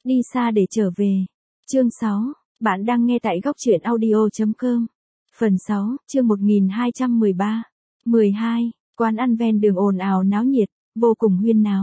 Đi xa để trở về. Chương 6. Bạn đang nghe tại góc truyện audio.com. Phần 6, chương 1213. 12. Quán ăn ven đường ồn ào náo nhiệt, vô cùng huyên náo.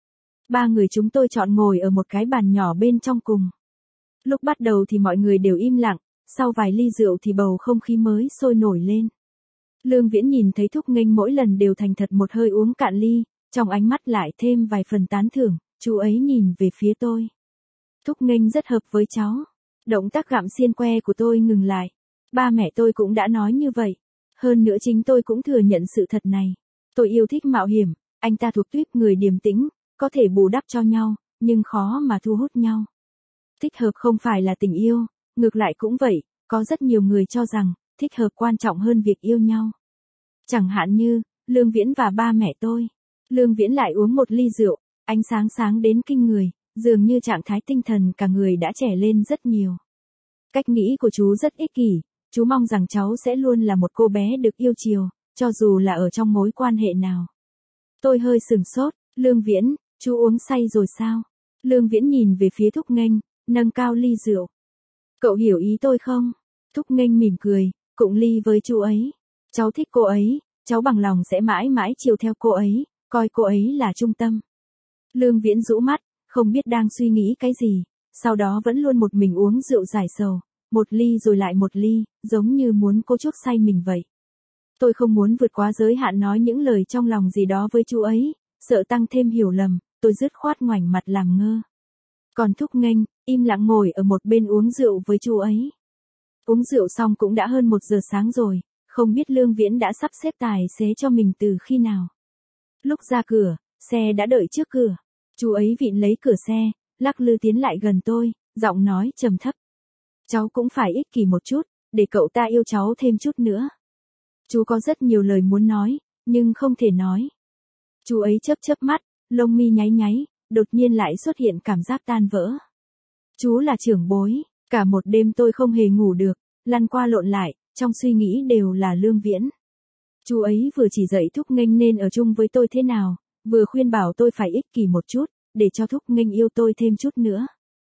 Ba người chúng tôi chọn ngồi ở một cái bàn nhỏ bên trong cùng. Lúc bắt đầu thì mọi người đều im lặng, sau vài ly rượu thì bầu không khí mới sôi nổi lên. Lương Viễn nhìn thấy Thúc Nghênh mỗi lần đều thành thật một hơi uống cạn ly, trong ánh mắt lại thêm vài phần tán thưởng, chú ấy nhìn về phía tôi. Thúc Nghênh rất hợp với cháu. Động tác gặm xiên que của tôi ngừng lại. Ba mẹ tôi cũng đã nói như vậy. Hơn nữa chính tôi cũng thừa nhận sự thật này. Tôi yêu thích mạo hiểm, anh ta thuộc tuýp người điềm tĩnh, có thể bù đắp cho nhau, nhưng khó mà thu hút nhau. Thích hợp không phải là tình yêu, ngược lại cũng vậy, có rất nhiều người cho rằng, thích hợp quan trọng hơn việc yêu nhau. Chẳng hạn như, Lương Viễn và ba mẹ tôi. Lương Viễn lại uống một ly rượu, ánh sáng sáng đến kinh người, dường như trạng thái tinh thần cả người đã trẻ lên rất nhiều. Cách nghĩ của chú rất ích kỷ, chú mong rằng cháu sẽ luôn là một cô bé được yêu chiều, cho dù là ở trong mối quan hệ nào. Tôi hơi sửng sốt, Lương Viễn, chú uống say rồi sao? Lương Viễn nhìn về phía Thúc Nghênh, nâng cao ly rượu. Cậu hiểu ý tôi không? Thúc Nghênh mỉm cười, cụng ly với chú ấy. Cháu thích cô ấy, cháu bằng lòng sẽ mãi mãi chiều theo cô ấy, coi cô ấy là trung tâm. Lương Viễn rũ mắt, không biết đang suy nghĩ cái gì, sau đó vẫn luôn một mình uống rượu giải sầu, một ly rồi lại một ly, giống như muốn cố chuốc say mình vậy. Tôi không muốn vượt quá giới hạn nói những lời trong lòng gì đó với chú ấy, sợ tăng thêm hiểu lầm, tôi dứt khoát ngoảnh mặt làm ngơ. Còn Thúc Nghênh, im lặng ngồi ở một bên uống rượu với chú ấy. Uống rượu xong cũng đã hơn 1 giờ sáng rồi, không biết Lương Viễn đã sắp xếp tài xế cho mình từ khi nào. Lúc ra cửa, xe đã đợi trước cửa. Chú ấy vịn lấy cửa xe, lắc lư tiến lại gần tôi, giọng nói trầm thấp. Cháu cũng phải ích kỷ một chút, để cậu ta yêu cháu thêm chút nữa. Chú có rất nhiều lời muốn nói, nhưng không thể nói. Chú ấy chớp chớp mắt, lông mi nháy nháy, đột nhiên lại xuất hiện cảm giác tan vỡ. Chú là trưởng bối, cả một đêm tôi không hề ngủ được, lăn qua lộn lại, trong suy nghĩ đều là Lương Viễn. Chú ấy vừa chỉ dạy Thúc Nghênh nên ở chung với tôi thế nào, vừa khuyên bảo tôi phải ích kỷ một chút, để cho Thúc Nghênh yêu tôi thêm chút nữa.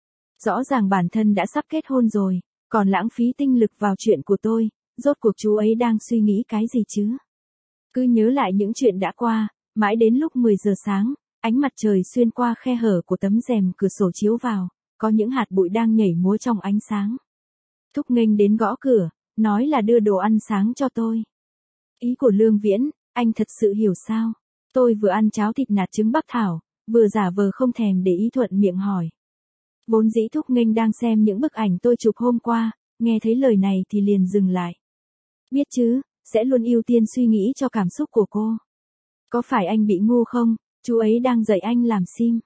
Rõ ràng bản thân đã sắp kết hôn rồi, còn lãng phí tinh lực vào chuyện của tôi, rốt cuộc chú ấy đang suy nghĩ cái gì chứ? Cứ nhớ lại những chuyện đã qua, mãi đến lúc 10 giờ sáng, ánh mặt trời xuyên qua khe hở của tấm rèm cửa sổ chiếu vào, có những hạt bụi đang nhảy múa trong ánh sáng. Thúc Nghênh đến gõ cửa, nói là đưa đồ ăn sáng cho tôi. Ý của Lương Viễn, anh thật sự hiểu sao? Tôi vừa ăn cháo thịt nạc trứng bắc thảo, vừa giả vờ không thèm để ý thuận miệng hỏi. Vốn dĩ Thúc Nghênh đang xem những bức ảnh tôi chụp hôm qua, nghe thấy lời này thì liền dừng lại. Biết chứ, sẽ luôn ưu tiên suy nghĩ cho cảm xúc của cô. Có phải anh bị ngu không, chú ấy đang dạy anh làm sim.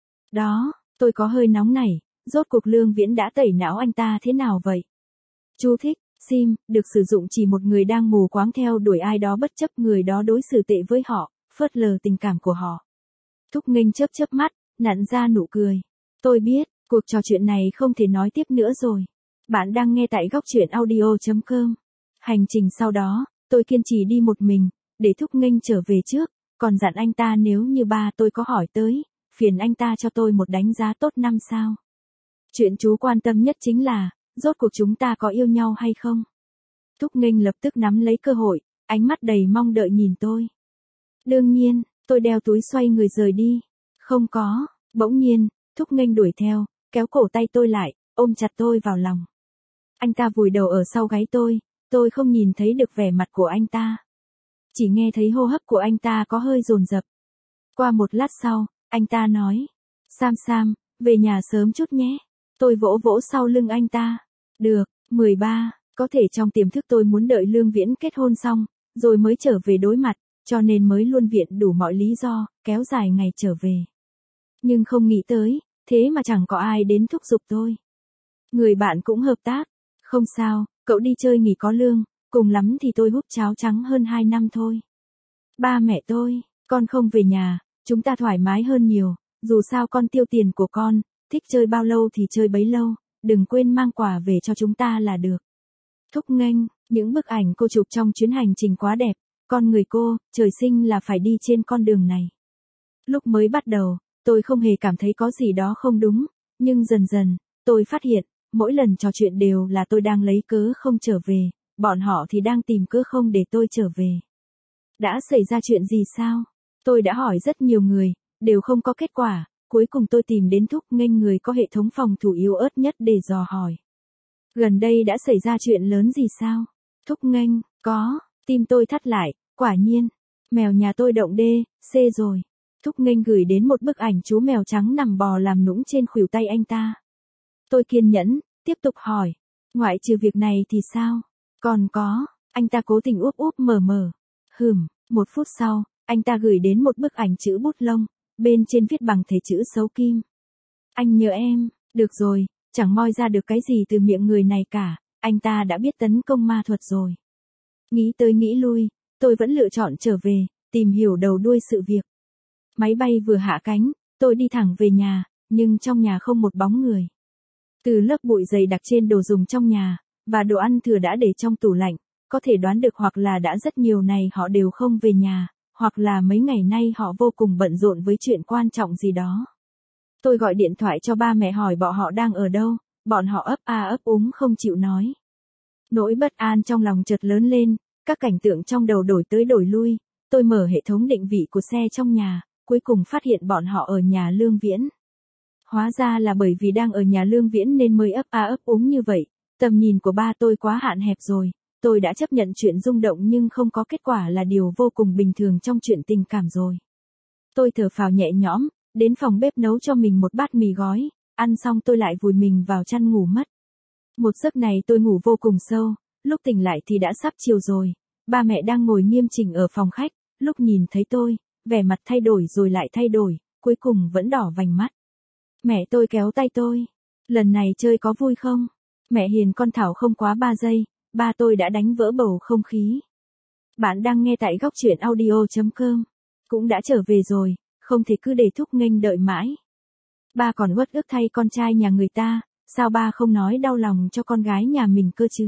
Đó, tôi có hơi nóng nảy, rốt cuộc Lương Viễn đã tẩy não anh ta thế nào vậy? Chú thích, sim, được sử dụng chỉ một người đang mù quáng theo đuổi ai đó bất chấp người đó đối xử tệ với họ, phớt lờ tình cảm của họ. Thúc Nghênh chớp chớp mắt, nặn ra nụ cười. Tôi biết, cuộc trò chuyện này không thể nói tiếp nữa rồi. Bạn đang nghe tại góc truyện audio.com. Hành trình sau đó, tôi kiên trì đi một mình, để Thúc Nghênh trở về trước, còn dặn anh ta nếu như ba tôi có hỏi tới, phiền anh ta cho tôi một đánh giá tốt 5 sao. Chuyện chú quan tâm nhất chính là, rốt cuộc chúng ta có yêu nhau hay không? Thúc Nghênh lập tức nắm lấy cơ hội, ánh mắt đầy mong đợi nhìn tôi. Đương nhiên, tôi đeo túi xoay người rời đi. Không có, bỗng nhiên, Thúc Nghênh đuổi theo, kéo cổ tay tôi lại, ôm chặt tôi vào lòng. Anh ta vùi đầu ở sau gáy tôi không nhìn thấy được vẻ mặt của anh ta. Chỉ nghe thấy hô hấp của anh ta có hơi dồn dập. Qua một lát sau, anh ta nói, Sam, về nhà sớm chút nhé. Tôi vỗ vỗ sau lưng anh ta. Được, 13, có thể trong tiềm thức tôi muốn đợi Lương Viễn kết hôn xong, rồi mới trở về đối mặt, cho nên mới luôn viện đủ mọi lý do, kéo dài ngày trở về. Nhưng không nghĩ tới, thế mà chẳng có ai đến thúc giục tôi. Người bạn cũng hợp tác. Không sao, cậu đi chơi nghỉ có lương, cùng lắm thì tôi húp cháo trắng hơn 2 năm thôi. Ba mẹ tôi, con không về nhà, chúng ta thoải mái hơn nhiều, dù sao con tiêu tiền của con, thích chơi bao lâu thì chơi bấy lâu, đừng quên mang quà về cho chúng ta là được. Thúc Nghênh, những bức ảnh cô chụp trong chuyến hành trình quá đẹp, con người cô, trời sinh là phải đi trên con đường này. Lúc mới bắt đầu, tôi không hề cảm thấy có gì đó không đúng, Nhưng dần dần, tôi phát hiện, mỗi lần trò chuyện đều là tôi đang lấy cớ không trở về, bọn họ thì đang tìm cớ không để tôi trở về. Đã xảy ra chuyện gì sao? Tôi đã hỏi rất nhiều người, đều không có kết quả, cuối cùng tôi tìm đến Thúc Nghênh, người có hệ thống phòng thủ yếu ớt nhất để dò hỏi. Gần đây đã xảy ra chuyện lớn gì sao? Thúc Nghênh, có, tim tôi thắt lại, quả nhiên, mèo nhà tôi động đê, xê rồi. Thúc Nghênh gửi đến một bức ảnh chú mèo trắng nằm bò làm nũng trên khuỷu tay anh ta. Tôi kiên nhẫn, tiếp tục hỏi, ngoại trừ việc này thì sao? Còn có, anh ta cố tình úp úp mở mở. Một phút sau, anh ta gửi đến một bức ảnh chữ bút lông, bên trên viết bằng thể chữ xấu kim. Anh nhớ em, được rồi, chẳng moi ra được cái gì từ miệng người này cả, anh ta đã biết tấn công ma thuật rồi. Nghĩ tới nghĩ lui, tôi vẫn lựa chọn trở về, tìm hiểu đầu đuôi sự việc. Máy bay vừa hạ cánh, tôi đi thẳng về nhà, nhưng trong nhà không một bóng người. Từ lớp bụi dày đặc trên đồ dùng trong nhà, và đồ ăn thừa đã để trong tủ lạnh, có thể đoán được hoặc là đã rất nhiều ngày họ đều không về nhà, hoặc là mấy ngày nay họ vô cùng bận rộn với chuyện quan trọng gì đó. Tôi gọi điện thoại cho ba mẹ hỏi bọn họ đang ở đâu, bọn họ ấp a ấp úng không chịu nói. Nỗi bất an trong lòng chợt lớn lên, các cảnh tượng trong đầu đổi tới đổi lui, tôi mở hệ thống định vị của xe trong nhà, cuối cùng phát hiện bọn họ ở nhà Lương Viễn. Hóa ra là bởi vì đang ở nhà Lương Viễn nên mới ấp a ấp úng như vậy, tầm nhìn của ba tôi quá hạn hẹp rồi, tôi đã chấp nhận chuyện rung động nhưng không có kết quả là điều vô cùng bình thường trong chuyện tình cảm rồi. Tôi thở phào nhẹ nhõm, đến phòng bếp nấu cho mình một bát mì gói, ăn xong tôi lại vùi mình vào chăn ngủ mất. Một giấc này tôi ngủ vô cùng sâu, lúc tỉnh lại thì đã sắp chiều rồi, ba mẹ đang ngồi nghiêm chỉnh ở phòng khách, lúc nhìn thấy tôi, vẻ mặt thay đổi rồi lại thay đổi, cuối cùng vẫn đỏ vành mắt. Mẹ tôi kéo tay tôi, lần này chơi có vui không? Mẹ hiền con Thảo không quá 3 giây, ba tôi đã đánh vỡ bầu không khí. Bạn đang nghe tại góc truyện audio.com, cũng đã trở về rồi, không thể cứ để Thúc Nghênh đợi mãi. Ba còn uất ức thay con trai nhà người ta, sao ba không nói đau lòng cho con gái nhà mình cơ chứ?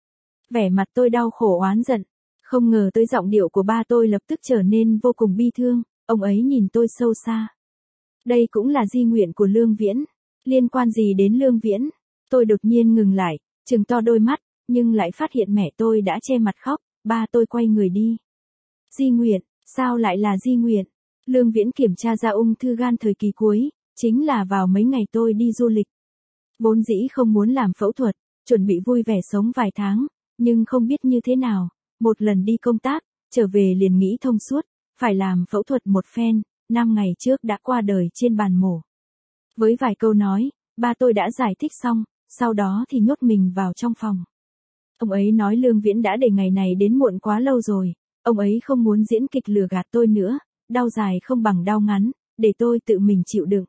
Vẻ mặt tôi đau khổ oán giận, không ngờ tới giọng điệu của ba tôi lập tức trở nên vô cùng bi thương, ông ấy nhìn tôi sâu xa. Đây cũng là di nguyện của Lương Viễn, liên quan gì đến Lương Viễn? Tôi đột nhiên ngừng lại, trừng to đôi mắt, nhưng lại phát hiện mẹ tôi đã che mặt khóc, ba tôi quay người đi. Di nguyện, sao lại là di nguyện? Lương Viễn kiểm tra ra ung thư gan thời kỳ cuối, chính là vào mấy ngày tôi đi du lịch. Vốn dĩ không muốn làm phẫu thuật, chuẩn bị vui vẻ sống vài tháng, nhưng không biết như thế nào, một lần đi công tác, trở về liền nghĩ thông suốt, phải làm phẫu thuật một phen, 5 ngày trước đã qua đời trên bàn mổ. Với vài câu nói, ba tôi đã giải thích xong, sau đó thì nhốt mình vào trong phòng. Ông ấy nói Lương Viễn đã để ngày này đến muộn quá lâu rồi, ông ấy không muốn diễn kịch lừa gạt tôi nữa, đau dài không bằng đau ngắn, để tôi tự mình chịu đựng.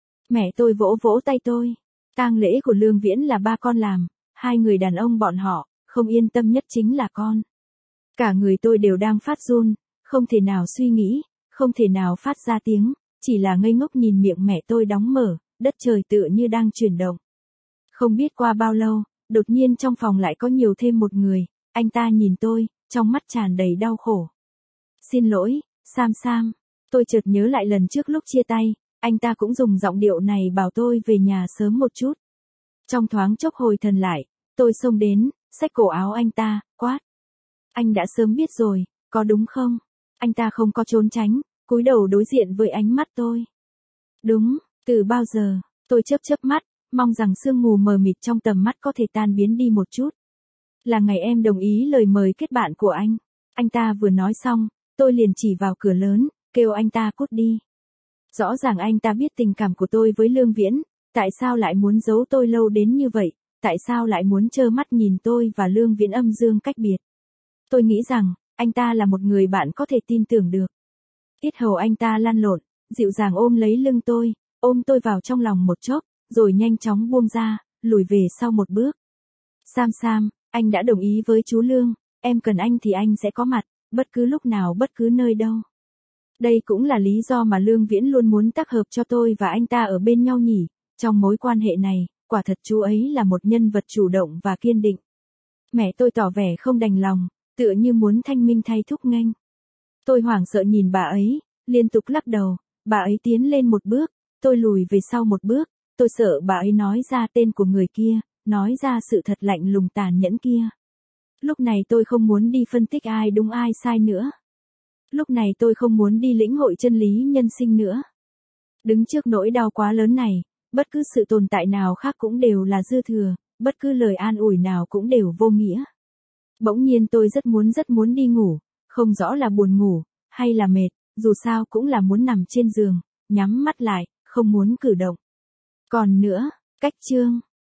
Mẹ tôi vỗ vỗ tay tôi. Tang lễ của Lương Viễn là ba con làm, hai người đàn ông bọn họ, không yên tâm nhất chính là con. Cả người tôi đều đang phát run, không thể nào suy nghĩ, không thể nào phát ra tiếng, chỉ là ngây ngốc nhìn miệng mẹ tôi đóng mở, đất trời tựa như đang chuyển động. Không biết qua bao lâu, đột nhiên trong phòng lại có nhiều thêm một người, anh ta nhìn tôi, trong mắt tràn đầy đau khổ. Xin lỗi, Sam, tôi chợt nhớ lại lần trước lúc chia tay, anh ta cũng dùng giọng điệu này bảo tôi về nhà sớm một chút. Trong thoáng chốc hồi thần lại, tôi xông đến, xách cổ áo anh ta, quát. Anh đã sớm biết rồi, có đúng không? Anh ta không có trốn tránh, cúi đầu đối diện với ánh mắt tôi. Đúng, từ bao giờ, tôi chớp mắt, mong rằng sương mù mờ mịt trong tầm mắt có thể tan biến đi một chút. Là ngày em đồng ý lời mời kết bạn của anh. Anh ta vừa nói xong, tôi liền chỉ vào cửa lớn, kêu anh ta cút đi. Rõ ràng anh ta biết tình cảm của tôi với Lương Viễn, tại sao lại muốn giấu tôi lâu đến như vậy, tại sao lại muốn trơ mắt nhìn tôi và Lương Viễn âm dương cách biệt. Tôi nghĩ rằng, anh ta là một người bạn có thể tin tưởng được. Yết hầu anh ta lăn lộn, dịu dàng ôm lấy lưng tôi, ôm tôi vào trong lòng một chốc, rồi nhanh chóng buông ra, lùi về sau một bước. Sam, anh đã đồng ý với chú Lương, em cần anh thì anh sẽ có mặt, bất cứ lúc nào bất cứ nơi đâu. Đây cũng là lý do mà Lương Viễn luôn muốn tác hợp cho tôi và anh ta ở bên nhau nhỉ, trong mối quan hệ này, quả thật chú ấy là một nhân vật chủ động và kiên định. Mẹ tôi tỏ vẻ không đành lòng, tựa như muốn thanh minh thay Thúc Nghênh. Tôi hoảng sợ nhìn bà ấy, liên tục lắc đầu, bà ấy tiến lên một bước, tôi lùi về sau một bước, tôi sợ bà ấy nói ra tên của người kia, nói ra sự thật lạnh lùng tàn nhẫn kia. Lúc này tôi không muốn đi phân tích ai đúng ai sai nữa. Lúc này tôi không muốn đi lĩnh hội chân lý nhân sinh nữa. Đứng trước nỗi đau quá lớn này, bất cứ sự tồn tại nào khác cũng đều là dư thừa, bất cứ lời an ủi nào cũng đều vô nghĩa. Bỗng nhiên tôi rất muốn đi ngủ, không rõ là buồn ngủ, hay là mệt, dù sao cũng là muốn nằm trên giường, nhắm mắt lại, không muốn cử động. Còn nữa, cách chương.